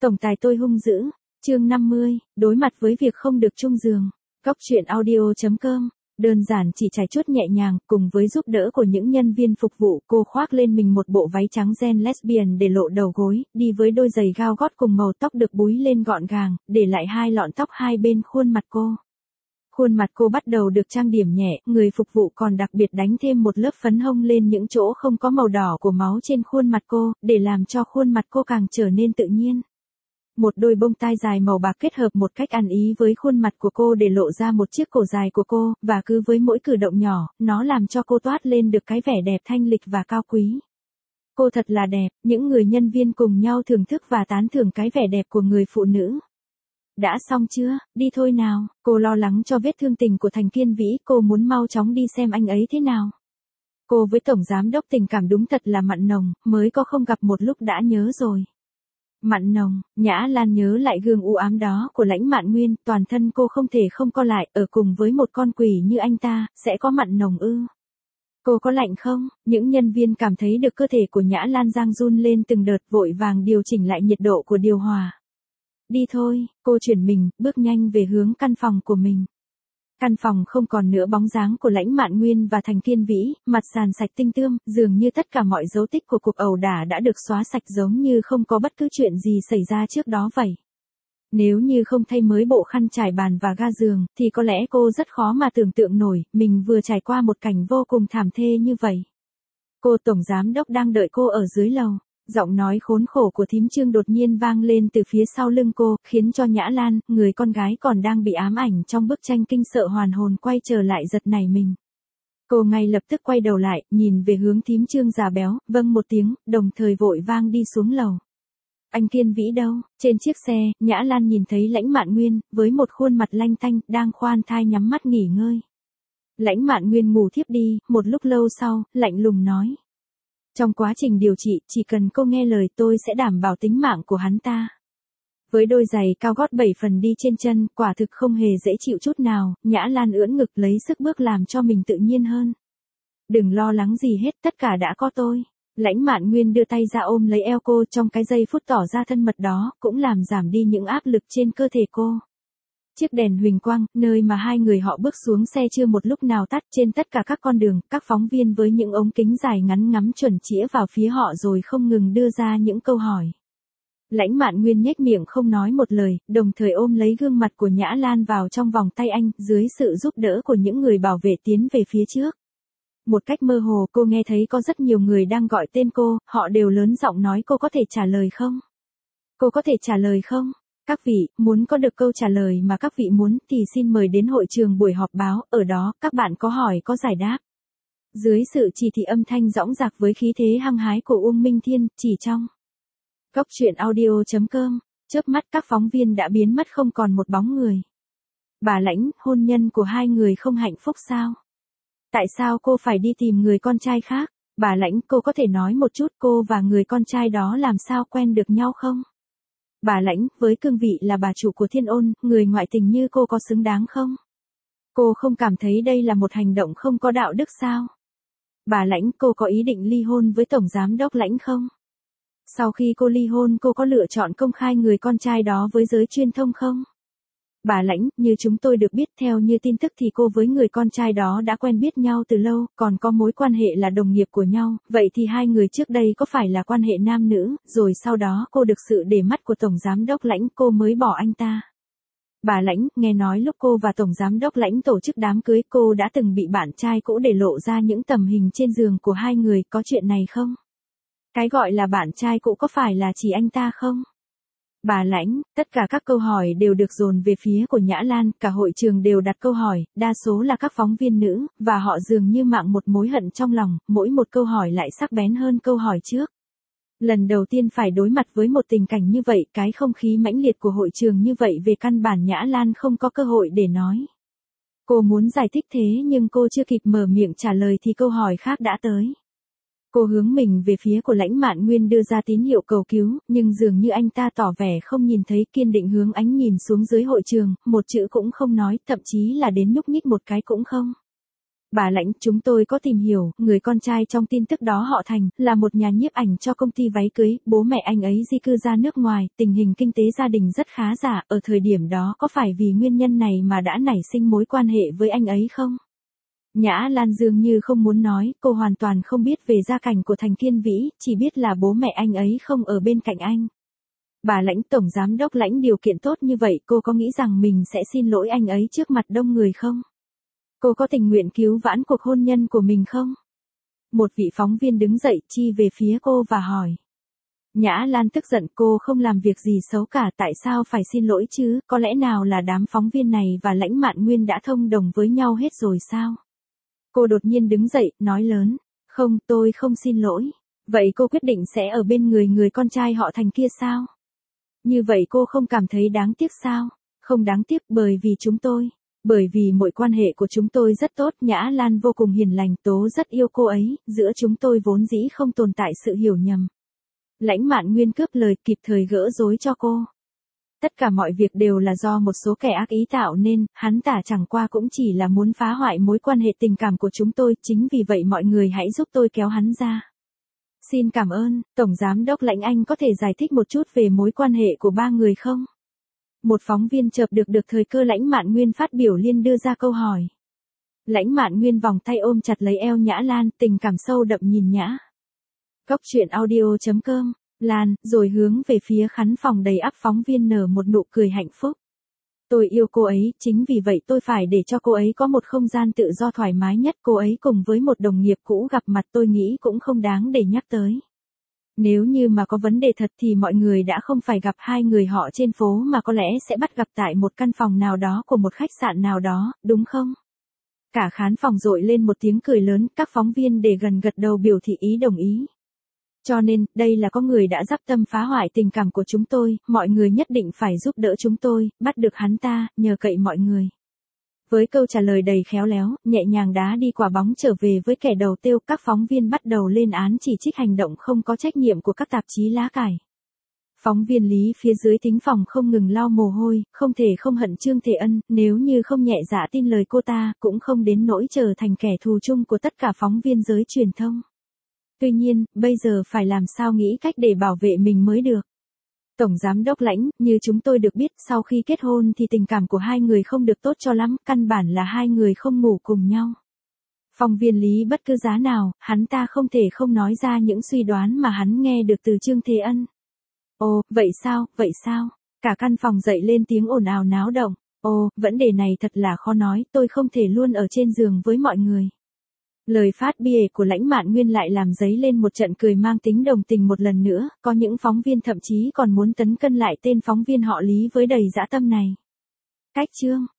Tổng tài tôi hung dữ. Chương 50, đối mặt với việc không được chung giường. Góc truyện audio.com. Đơn giản chỉ trải chuốt nhẹ nhàng, cùng với giúp đỡ của những nhân viên phục vụ, cô khoác lên mình một bộ váy trắng ren lesbian để lộ đầu gối, đi với đôi giày cao gót cùng màu tóc được búi lên gọn gàng, để lại hai lọn tóc hai bên khuôn mặt cô. Khuôn mặt cô bắt đầu được trang điểm nhẹ, người phục vụ còn đặc biệt đánh thêm một lớp phấn hông lên những chỗ không có màu đỏ của máu trên khuôn mặt cô, để làm cho khuôn mặt cô càng trở nên tự nhiên. Một đôi bông tai dài màu bạc kết hợp một cách ăn ý với khuôn mặt của cô để lộ ra một chiếc cổ dài của cô, và cứ với mỗi cử động nhỏ, nó làm cho cô toát lên được cái vẻ đẹp thanh lịch và cao quý. Cô thật là đẹp, những người nhân viên cùng nhau thưởng thức và tán thưởng cái vẻ đẹp của người phụ nữ. Đã xong chưa, đi thôi nào, cô lo lắng cho vết thương tình của Thành Kiên Vĩ, cô muốn mau chóng đi xem anh ấy thế nào. Cô với Tổng Giám Đốc tình cảm đúng thật là mặn nồng, mới có không gặp một lúc đã nhớ rồi. Mặn nồng, Nhã Lan nhớ lại gương u ám đó của Lãnh Mạn Nguyên, toàn thân cô không thể không co lại, ở cùng với một con quỷ như anh ta, sẽ có mặn nồng ư? Cô có lạnh không? Những nhân viên cảm thấy được cơ thể của Nhã Lan giang run lên từng đợt, vội vàng điều chỉnh lại nhiệt độ của điều hòa. Đi thôi, cô chuyển mình, bước nhanh về hướng căn phòng của mình. Căn phòng không còn nữa bóng dáng của Lãnh Mạn Nguyên và Thành Kiên Vĩ, mặt sàn sạch tinh tươm, dường như tất cả mọi dấu tích của cuộc ẩu đả đã được xóa sạch giống như không có bất cứ chuyện gì xảy ra trước đó vậy. Nếu như không thay mới bộ khăn trải bàn và ga giường, thì có lẽ cô rất khó mà tưởng tượng nổi, mình vừa trải qua một cảnh vô cùng thảm thê như vậy. Cô Tổng Giám Đốc đang đợi cô ở dưới lầu. Giọng nói khốn khổ của thím Trương đột nhiên vang lên từ phía sau lưng cô, khiến cho Nhã Lan, người con gái còn đang bị ám ảnh trong bức tranh kinh sợ hoàn hồn quay trở lại giật nảy mình. Cô ngay lập tức quay đầu lại, nhìn về hướng thím Trương già béo, vâng một tiếng, đồng thời vội vang đi xuống lầu. Anh Kiên Vĩ đâu? Trên chiếc xe, Nhã Lan nhìn thấy Lãnh Mạn Nguyên, với một khuôn mặt lanh tanh, đang khoan thai nhắm mắt nghỉ ngơi. Lãnh Mạn Nguyên ngủ thiếp đi, một lúc lâu sau, lạnh lùng nói. Trong quá trình điều trị, chỉ cần cô nghe lời tôi sẽ đảm bảo tính mạng của hắn ta. Với đôi giày cao gót 7 phần đi trên chân, quả thực không hề dễ chịu chút nào, Nhã Lan ưỡn ngực lấy sức bước làm cho mình tự nhiên hơn. Đừng lo lắng gì hết, tất cả đã có tôi. Lãnh Mạn Nguyên đưa tay ra ôm lấy eo cô, trong cái giây phút tỏ ra thân mật đó, cũng làm giảm đi những áp lực trên cơ thể cô. Chiếc đèn huỳnh quang, nơi mà hai người họ bước xuống xe chưa một lúc nào tắt, trên tất cả các con đường, các phóng viên với những ống kính dài ngắn ngắm chuẩn chĩa vào phía họ rồi không ngừng đưa ra những câu hỏi. Lãnh Mạn Nguyên nhếch miệng không nói một lời, đồng thời ôm lấy gương mặt của Nhã Lan vào trong vòng tay anh, dưới sự giúp đỡ của những người bảo vệ tiến về phía trước. Một cách mơ hồ cô nghe thấy có rất nhiều người đang gọi tên cô, họ đều lớn giọng nói cô có thể trả lời không? Cô có thể trả lời không? Các vị, muốn có được câu trả lời mà các vị muốn thì xin mời đến hội trường buổi họp báo, ở đó, các bạn có hỏi có giải đáp. Dưới sự chỉ thị âm thanh dõng dạc với khí thế hăng hái của Uông Minh Thiên, chỉ trong góc truyện audio.com, chớp mắt các phóng viên đã biến mất không còn một bóng người. Bà Lãnh, hôn nhân của hai người không hạnh phúc sao? Tại sao cô phải đi tìm người con trai khác? Bà Lãnh, cô có thể nói một chút cô và người con trai đó làm sao quen được nhau không? Bà Lãnh, với cương vị là bà chủ của Thiên Ôn, người ngoại tình như cô có xứng đáng không? Cô không cảm thấy đây là một hành động không có đạo đức sao? Bà Lãnh, cô có ý định ly hôn với Tổng Giám Đốc Lãnh không? Sau khi cô ly hôn cô có lựa chọn công khai người con trai đó với giới truyền thông không? Bà Lãnh, như chúng tôi được biết theo như tin tức thì cô với người con trai đó đã quen biết nhau từ lâu, còn có mối quan hệ là đồng nghiệp của nhau, vậy thì hai người trước đây có phải là quan hệ nam nữ, rồi sau đó cô được sự để mắt của Tổng Giám Đốc Lãnh cô mới bỏ anh ta. Bà Lãnh, nghe nói lúc cô và Tổng Giám Đốc Lãnh tổ chức đám cưới cô đã từng bị bạn trai cũ để lộ ra những tấm hình trên giường của hai người, có chuyện này không? Cái gọi là bạn trai cũ có phải là chỉ anh ta không? Bà Lãnh, tất cả các câu hỏi đều được dồn về phía của Nhã Lan, cả hội trường đều đặt câu hỏi, đa số là các phóng viên nữ, và họ dường như mạng một mối hận trong lòng, mỗi một câu hỏi lại sắc bén hơn câu hỏi trước. Lần đầu tiên phải đối mặt với một tình cảnh như vậy, cái không khí mãnh liệt của hội trường như vậy về căn bản Nhã Lan không có cơ hội để nói. Cô muốn giải thích thế nhưng cô chưa kịp mở miệng trả lời thì câu hỏi khác đã tới. Cô hướng mình về phía của Lãnh Mạn Nguyên đưa ra tín hiệu cầu cứu, nhưng dường như anh ta tỏ vẻ không nhìn thấy, kiên định hướng ánh nhìn xuống dưới hội trường, một chữ cũng không nói, thậm chí là đến nhúc nhích một cái cũng không. Bà Lãnh, chúng tôi có tìm hiểu, người con trai trong tin tức đó họ Thành, là một nhà nhiếp ảnh cho công ty váy cưới, bố mẹ anh ấy di cư ra nước ngoài, tình hình kinh tế gia đình rất khá giả, ở thời điểm đó có phải vì nguyên nhân này mà đã nảy sinh mối quan hệ với anh ấy không? Nhã Lan dường như không muốn nói, cô hoàn toàn không biết về gia cảnh của Thành Kiên Vĩ, chỉ biết là bố mẹ anh ấy không ở bên cạnh anh. Bà Lãnh, tổng giám đốc Lãnh điều kiện tốt như vậy, cô có nghĩ rằng mình sẽ xin lỗi anh ấy trước mặt đông người không? Cô có tình nguyện cứu vãn cuộc hôn nhân của mình không? Một vị phóng viên đứng dậy chi về phía cô và hỏi. Nhã Lan tức giận, cô không làm việc gì xấu cả, tại sao phải xin lỗi chứ, có lẽ nào là đám phóng viên này và Lãnh Mạn Nguyên đã thông đồng với nhau hết rồi sao? Cô đột nhiên đứng dậy, nói lớn, không, tôi không xin lỗi. Vậy cô quyết định sẽ ở bên người con trai họ Thành kia sao? Như vậy cô không cảm thấy đáng tiếc sao? Không đáng tiếc bởi vì mọi quan hệ của chúng tôi rất tốt, Nhã Lan vô cùng hiền lành, Tố rất yêu cô ấy, giữa chúng tôi vốn dĩ không tồn tại sự hiểu nhầm. Lãnh Mạn Nguyên cướp lời, kịp thời gỡ rối cho cô. Tất cả mọi việc đều là do một số kẻ ác ý tạo nên, hắn ta chẳng qua cũng chỉ là muốn phá hoại mối quan hệ tình cảm của chúng tôi, chính vì vậy mọi người hãy giúp tôi kéo hắn ra. Xin cảm ơn, Tổng Giám đốc Lãnh, anh có thể giải thích một chút về mối quan hệ của ba người không? Một phóng viên chợp được thời cơ Lãnh Mạn Nguyên phát biểu liền đưa ra câu hỏi. Lãnh Mạn Nguyên vòng tay ôm chặt lấy eo Nhã Lan, tình cảm sâu đậm nhìn Nhã. Cóc truyện audio.com, Lan, rồi hướng về phía khán phòng đầy ắp phóng viên nở một nụ cười hạnh phúc. Tôi yêu cô ấy, chính vì vậy tôi phải để cho cô ấy có một không gian tự do thoải mái nhất, cô ấy cùng với một đồng nghiệp cũ gặp mặt tôi nghĩ cũng không đáng để nhắc tới. Nếu như mà có vấn đề thật thì mọi người đã không phải gặp hai người họ trên phố mà có lẽ sẽ bắt gặp tại một căn phòng nào đó của một khách sạn nào đó, đúng không? Cả khán phòng rội lên một tiếng cười lớn, các phóng viên để gần gật đầu biểu thị ý đồng ý. Cho nên, đây là có người đã dắp tâm phá hoại tình cảm của chúng tôi, mọi người nhất định phải giúp đỡ chúng tôi, bắt được hắn ta, nhờ cậy mọi người. Với câu trả lời đầy khéo léo, nhẹ nhàng đá đi quả bóng trở về với kẻ đầu tiêu, các phóng viên bắt đầu lên án chỉ trích hành động không có trách nhiệm của các tạp chí lá cải. Phóng viên Lý phía dưới thính phòng không ngừng lau mồ hôi, không thể không hận Trương Thể Ân, nếu như không nhẹ dạ tin lời cô ta, cũng không đến nỗi trở thành kẻ thù chung của tất cả phóng viên giới truyền thông. Tuy nhiên, bây giờ phải làm sao nghĩ cách để bảo vệ mình mới được. Tổng Giám đốc Lãnh, như chúng tôi được biết, sau khi kết hôn thì tình cảm của hai người không được tốt cho lắm, căn bản là hai người không ngủ cùng nhau. Phóng viên Lý bất cứ giá nào, hắn ta không thể không nói ra những suy đoán mà hắn nghe được từ Trương Thế Ân. Ồ, vậy sao? Cả căn phòng dậy lên tiếng ồn ào náo động. Ồ, vấn đề này thật là khó nói, tôi không thể luôn ở trên giường với mọi người. Lời phát bìa của Lãnh Mạn Nguyên lại làm dấy lên một trận cười mang tính đồng tình một lần nữa, có những phóng viên thậm chí còn muốn tấn cân lại tên phóng viên họ Lý với đầy dã tâm này. Cách chương